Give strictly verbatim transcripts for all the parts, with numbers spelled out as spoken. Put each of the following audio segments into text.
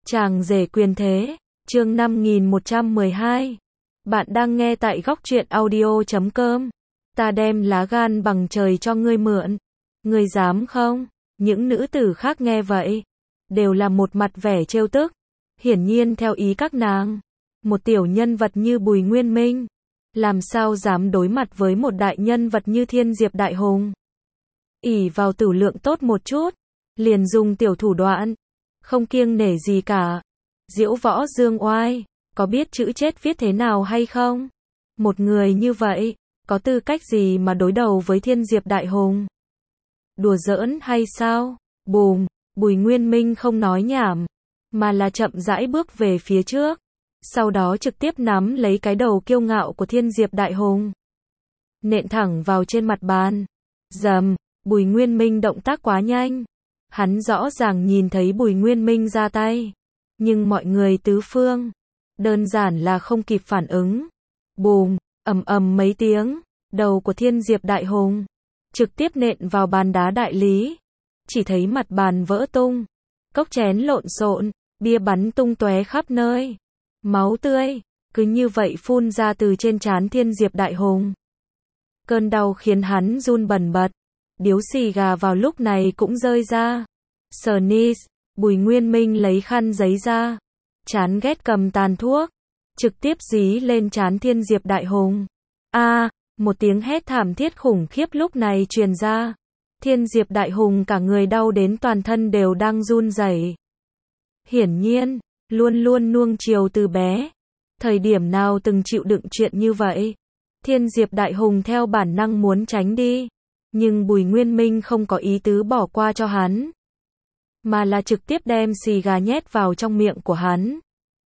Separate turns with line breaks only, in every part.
Chàng rể quyền thế, chương năm nghìn một trăm mười hai. Bạn đang nghe tại góc truyện audio chấm com. Ta đem lá gan bằng trời cho ngươi mượn. Ngươi dám không? Những nữ tử khác nghe vậy, đều là một mặt vẻ trêu tức. Hiển nhiên theo ý các nàng, một tiểu nhân vật như Bùi Nguyên Minh, làm sao dám đối mặt với một đại nhân vật như Thiên Diệp Đại Hùng. Ỷ vào tử lượng tốt một chút, liền dùng tiểu thủ đoạn, không kiêng nể gì cả. Diễu võ dương oai, có biết chữ chết viết thế nào hay không? Một người như vậy, có tư cách gì mà đối đầu với Thiên Diệp Đại Hùng? Đùa giỡn hay sao? Bùm, Bùi Nguyên Minh không nói nhảm, mà là chậm rãi bước về phía trước. Sau đó trực tiếp nắm lấy cái đầu kiêu ngạo của Thiên Diệp Đại Hùng, nện thẳng vào trên mặt bàn. Dầm, Bùi Nguyên Minh động tác quá nhanh. Hắn rõ ràng nhìn thấy Bùi Nguyên Minh ra tay, nhưng mọi người tứ phương, đơn giản là không kịp phản ứng. Bùm, ầm ầm mấy tiếng, đầu của Thiên Diệp Đại Hùng trực tiếp nện vào bàn đá đại lý. Chỉ thấy mặt bàn vỡ tung, cốc chén lộn xộn, bia bắn tung tóe khắp nơi. Máu tươi, cứ như vậy phun ra từ trên trán Thiên Diệp Đại Hùng. Cơn đau khiến hắn run bần bật. Điếu xì gà vào lúc này cũng rơi ra. Sneeze, Bùi Nguyên Minh lấy khăn giấy ra, chán ghét cầm tàn thuốc, trực tiếp dí lên trán Thiên Diệp Đại Hùng. A, à, một tiếng hét thảm thiết khủng khiếp lúc này truyền ra. Thiên Diệp Đại Hùng cả người đau đến toàn thân đều đang run rẩy. Hiển nhiên, luôn luôn nuông chiều từ bé, thời điểm nào từng chịu đựng chuyện như vậy. Thiên Diệp Đại Hùng theo bản năng muốn tránh đi, nhưng Bùi Nguyên Minh không có ý tứ bỏ qua cho hắn, mà là trực tiếp đem xì gà nhét vào trong miệng của hắn.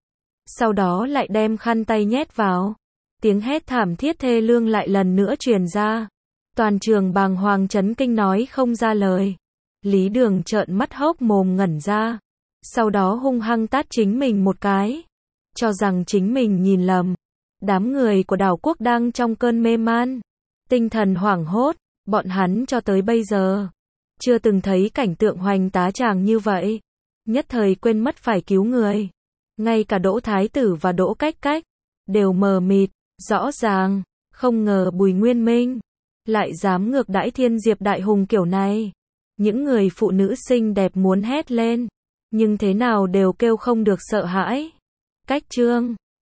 Sau đó lại đem khăn tay nhét vào. Tiếng hét thảm thiết thê lương lại lần nữa truyền ra. Toàn trường bàng hoàng chấn kinh nói không ra lời. Lý Đường trợn mắt hốc mồm ngẩn ra. Sau đó hung hăng tát chính mình một cái, cho rằng chính mình nhìn lầm. Đám người của đảo quốc đang trong cơn mê man, tinh thần hoảng hốt. Bọn hắn cho tới bây giờ chưa từng thấy cảnh tượng hoành tá tràng như vậy, nhất thời quên mất phải cứu người. Ngay cả Đỗ Thái Tử và Đỗ Cách Cách đều mờ mịt. Rõ ràng, không ngờ Bùi Nguyên Minh lại dám ngược đãi Thiên Diệp Đại Hùng kiểu này. Những người phụ nữ xinh đẹp muốn hét lên, nhưng thế nào đều kêu không được sợ hãi. Cách chương